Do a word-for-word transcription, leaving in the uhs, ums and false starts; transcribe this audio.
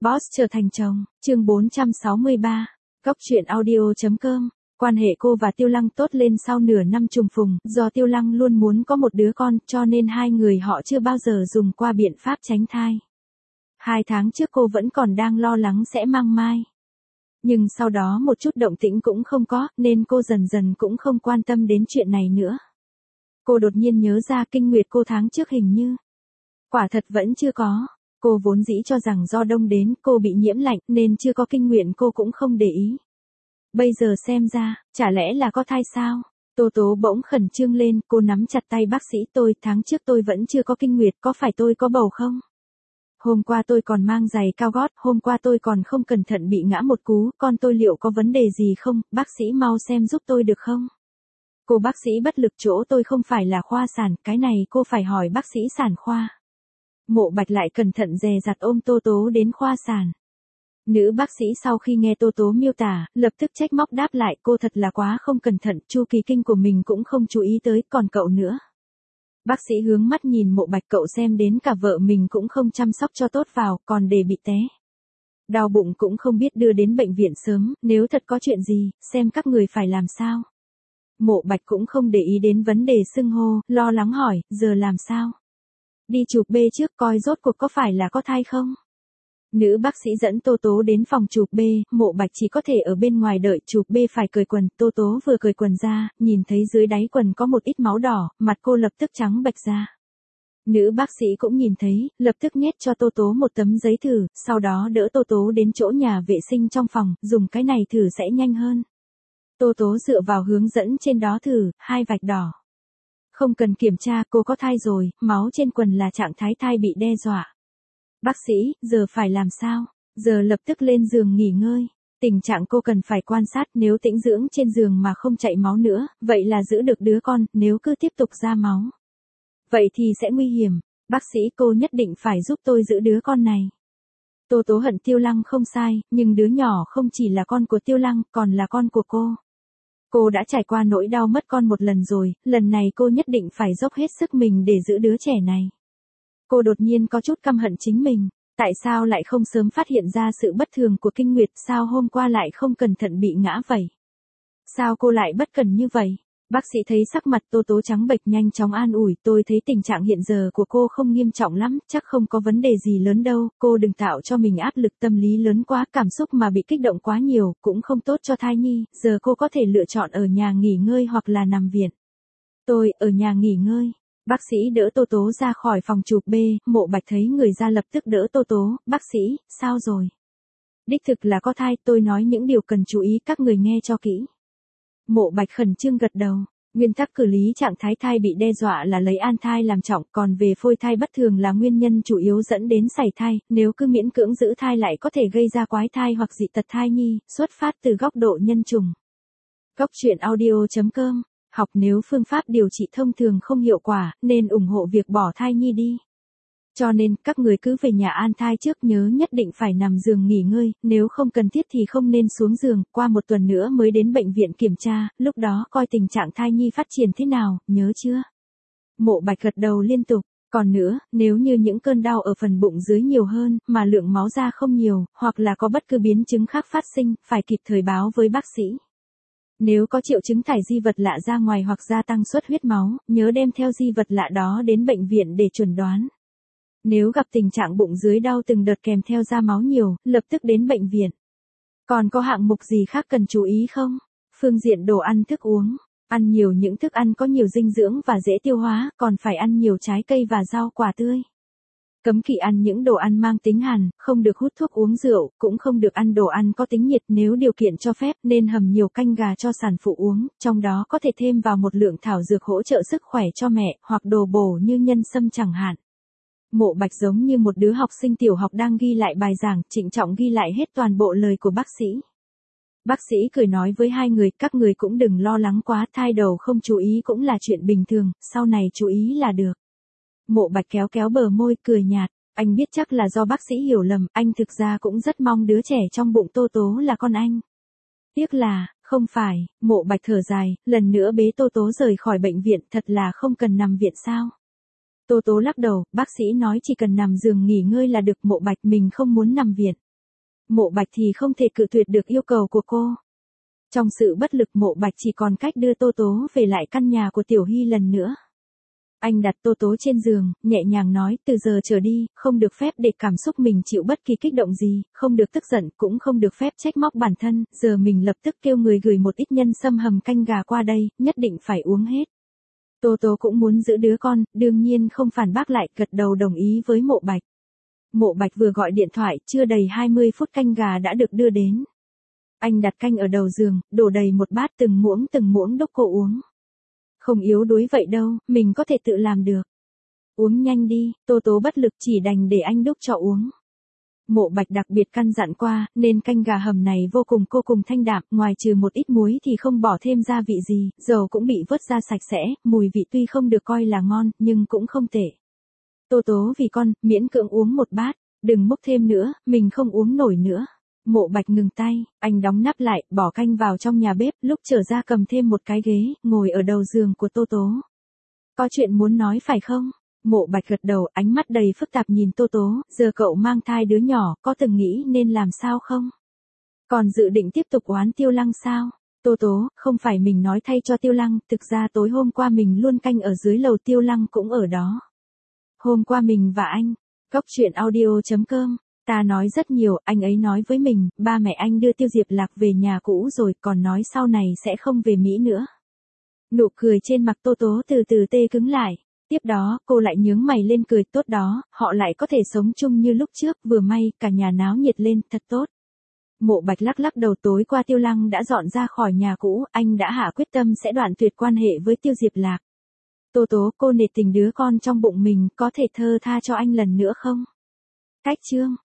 Boss trở thành chồng, chương bốn trăm sáu mươi ba, Góc truyện audio.com. Quan hệ cô và Tiêu Lăng tốt lên sau nửa năm trùng phùng, do Tiêu Lăng luôn muốn có một đứa con, cho nên hai người họ chưa bao giờ dùng qua biện pháp tránh thai. Hai tháng trước cô vẫn còn đang lo lắng sẽ mang mai. Nhưng sau đó một chút động tĩnh cũng không có, nên cô dần dần cũng không quan tâm đến chuyện này nữa. Cô đột nhiên nhớ ra kinh nguyệt cô tháng trước hình như. Quả thật vẫn chưa có. Cô vốn dĩ cho rằng do đông đến, cô bị nhiễm lạnh, nên chưa có kinh nguyệt cô cũng không để ý. Bây giờ xem ra, chả lẽ là có thai sao? Tô Tố bỗng khẩn trương lên, cô nắm chặt tay bác sĩ tôi, tháng trước tôi vẫn chưa có kinh nguyệt, có phải tôi có bầu không? Hôm qua tôi còn mang giày cao gót, hôm qua tôi còn không cẩn thận bị ngã một cú, con tôi liệu có vấn đề gì không, bác sĩ mau xem giúp tôi được không? Cô bác sĩ bất lực, chỗ tôi không phải là khoa sản, cái này cô phải hỏi bác sĩ sản khoa. Mộ Bạch lại cẩn thận dè dặt ôm Tô Tố đến khoa sản. Nữ bác sĩ sau khi nghe Tô Tố miêu tả, lập tức trách móc đáp lại, cô thật là quá không cẩn thận, chu kỳ kinh của mình cũng không chú ý tới, còn cậu nữa. Bác sĩ hướng mắt nhìn Mộ Bạch, cậu xem đến cả vợ mình cũng không chăm sóc cho tốt vào, còn để bị té. Đau bụng cũng không biết đưa đến bệnh viện sớm, nếu thật có chuyện gì, xem các người phải làm sao. Mộ Bạch cũng không để ý đến vấn đề xưng hô, lo lắng hỏi, giờ làm sao? Đi chụp B trước coi rốt cuộc có phải là có thai không? Nữ bác sĩ dẫn Tô Tố đến phòng chụp B, Mộ Bạch chỉ có thể ở bên ngoài đợi, chụp B phải cởi quần, Tô Tố vừa cởi quần ra, nhìn thấy dưới đáy quần có một ít máu đỏ, mặt cô lập tức trắng bệch ra. Nữ bác sĩ cũng nhìn thấy, lập tức nhét cho Tô Tố một tấm giấy thử, sau đó đỡ Tô Tố đến chỗ nhà vệ sinh trong phòng, dùng cái này thử sẽ nhanh hơn. Tô Tố dựa vào hướng dẫn trên đó thử, hai vạch đỏ. Không cần kiểm tra, cô có thai rồi, máu trên quần là trạng thái thai bị đe dọa. Bác sĩ, giờ phải làm sao? Giờ lập tức lên giường nghỉ ngơi. Tình trạng cô cần phải quan sát, nếu tĩnh dưỡng trên giường mà không chảy máu nữa, vậy là giữ được đứa con, nếu cứ tiếp tục ra máu. Vậy thì sẽ nguy hiểm. Bác sĩ, cô nhất định phải giúp tôi giữ đứa con này. Tô Tố hận Tiêu Lăng không sai, nhưng đứa nhỏ không chỉ là con của Tiêu Lăng, còn là con của cô. Cô đã trải qua nỗi đau mất con một lần rồi, lần này cô nhất định phải dốc hết sức mình để giữ đứa trẻ này. Cô đột nhiên có chút căm hận chính mình, tại sao lại không sớm phát hiện ra sự bất thường của kinh nguyệt, sao hôm qua lại không cẩn thận bị ngã vậy? Sao cô lại bất cẩn như vậy? Bác sĩ thấy sắc mặt Tô Tố trắng bệch nhanh chóng an ủi, tôi thấy tình trạng hiện giờ của cô không nghiêm trọng lắm, chắc không có vấn đề gì lớn đâu, cô đừng tạo cho mình áp lực tâm lý lớn quá, cảm xúc mà bị kích động quá nhiều, cũng không tốt cho thai nhi, giờ cô có thể lựa chọn ở nhà nghỉ ngơi hoặc là nằm viện. Tôi, ở nhà nghỉ ngơi. Bác sĩ đỡ Tô Tố ra khỏi phòng chụp B, Mộ Bạch thấy người ra lập tức đỡ Tô Tố, bác sĩ, sao rồi? Đích thực là có thai, tôi nói những điều cần chú ý, các người nghe cho kỹ. Mộ Bạch khẩn trương gật đầu, nguyên tắc xử lý trạng thái thai bị đe dọa là lấy an thai làm trọng, còn về phôi thai bất thường là nguyên nhân chủ yếu dẫn đến sảy thai, nếu cứ miễn cưỡng giữ thai lại có thể gây ra quái thai hoặc dị tật thai nhi, xuất phát từ góc độ nhân chủng. Góc truyện audio.com. Học nếu phương pháp điều trị thông thường không hiệu quả, nên ủng hộ việc bỏ thai nhi đi. Cho nên, các người cứ về nhà an thai trước, nhớ nhất định phải nằm giường nghỉ ngơi, nếu không cần thiết thì không nên xuống giường, qua một tuần nữa mới đến bệnh viện kiểm tra, lúc đó coi tình trạng thai nhi phát triển thế nào, nhớ chưa? Mộ Bạch gật đầu liên tục, còn nữa, nếu như những cơn đau ở phần bụng dưới nhiều hơn, mà lượng máu ra không nhiều, hoặc là có bất cứ biến chứng khác phát sinh, phải kịp thời báo với bác sĩ. Nếu có triệu chứng thải di vật lạ ra ngoài hoặc gia tăng xuất huyết máu, nhớ đem theo di vật lạ đó đến bệnh viện để chuẩn đoán. Nếu gặp tình trạng bụng dưới đau từng đợt kèm theo ra máu nhiều, lập tức đến bệnh viện. Còn có hạng mục gì khác cần chú ý không? Phương diện đồ ăn thức uống. Ăn nhiều những thức ăn có nhiều dinh dưỡng và dễ tiêu hóa, còn phải ăn nhiều trái cây và rau quả tươi. Cấm kỵ ăn những đồ ăn mang tính hàn, không được hút thuốc uống rượu, cũng không được ăn đồ ăn có tính nhiệt, nếu điều kiện cho phép nên hầm nhiều canh gà cho sản phụ uống, trong đó có thể thêm vào một lượng thảo dược hỗ trợ sức khỏe cho mẹ, hoặc đồ bổ như nhân sâm chẳng hạn. Mộ Bạch giống như một đứa học sinh tiểu học đang ghi lại bài giảng, trịnh trọng ghi lại hết toàn bộ lời của bác sĩ. Bác sĩ cười nói với hai người, các người cũng đừng lo lắng quá, thai đầu không chú ý cũng là chuyện bình thường, sau này chú ý là được. Mộ Bạch kéo kéo bờ môi, cười nhạt, anh biết chắc là do bác sĩ hiểu lầm, anh thực ra cũng rất mong đứa trẻ trong bụng Tô Tố là con anh. Tiếc là, không phải, Mộ Bạch thở dài, lần nữa bế Tô Tố rời khỏi bệnh viện, thật là không cần nằm viện sao? Tô Tố lắc đầu, bác sĩ nói chỉ cần nằm giường nghỉ ngơi là được, Mộ Bạch mình không muốn nằm viện. Mộ Bạch thì không thể cự tuyệt được yêu cầu của cô. Trong sự bất lực Mộ Bạch chỉ còn cách đưa Tô Tố về lại căn nhà của Tiểu Hy lần nữa. Anh đặt Tô Tố trên giường, nhẹ nhàng nói, từ giờ trở đi, không được phép để cảm xúc mình chịu bất kỳ kích động gì, không được tức giận, cũng không được phép trách móc bản thân, giờ mình lập tức kêu người gửi một ít nhân sâm hầm canh gà qua đây, nhất định phải uống hết. Tô Tố cũng muốn giữ đứa con, đương nhiên không phản bác lại, gật đầu đồng ý với Mộ Bạch. Mộ Bạch vừa gọi điện thoại, chưa đầy hai mươi phút canh gà đã được đưa đến. Anh đặt canh ở đầu giường, đổ đầy một bát từng muỗng từng muỗng đốc cô uống. Không yếu đuối vậy đâu, mình có thể tự làm được. Uống nhanh đi, Tô Tố bất lực chỉ đành để anh đúc cho uống. Mộ Bạch đặc biệt căn dặn qua, nên canh gà hầm này vô cùng cô cùng thanh đạm, ngoài trừ một ít muối thì không bỏ thêm gia vị gì, dầu cũng bị vớt ra sạch sẽ, mùi vị tuy không được coi là ngon, nhưng cũng không tệ. Tô Tố vì con, miễn cưỡng uống một bát, đừng múc thêm nữa, mình không uống nổi nữa. Mộ Bạch ngừng tay, anh đóng nắp lại, bỏ canh vào trong nhà bếp, lúc trở ra cầm thêm một cái ghế, ngồi ở đầu giường của Tô Tố. Có chuyện muốn nói phải không? Mộ Bạch gật đầu, ánh mắt đầy phức tạp nhìn Tô Tố, giờ cậu mang thai đứa nhỏ, có từng nghĩ nên làm sao không? Còn dự định tiếp tục oán Tiêu Lăng sao? Tô Tố, không phải mình nói thay cho Tiêu Lăng, thực ra tối hôm qua mình luôn canh ở dưới lầu, Tiêu Lăng cũng ở đó. Hôm qua mình và anh, Góc Chuyện Audio chấm com, ta nói rất nhiều, anh ấy nói với mình, ba mẹ anh đưa Tiêu Diệp Lạc về nhà cũ rồi, còn nói sau này sẽ không về Mỹ nữa. Nụ cười trên mặt Tô Tố từ từ tê cứng lại. Tiếp đó, cô lại nhướng mày lên cười, tốt đó, họ lại có thể sống chung như lúc trước, vừa may, cả nhà náo nhiệt lên, thật tốt. Mộ Bạch lắc lắc đầu, tối qua Tiêu Lăng đã dọn ra khỏi nhà cũ, anh đã hạ quyết tâm sẽ đoạn tuyệt quan hệ với Tiêu Diệp Lạc. Tô Tố, cô nể tình đứa con trong bụng mình, có thể thơ tha cho anh lần nữa không? Cách chương.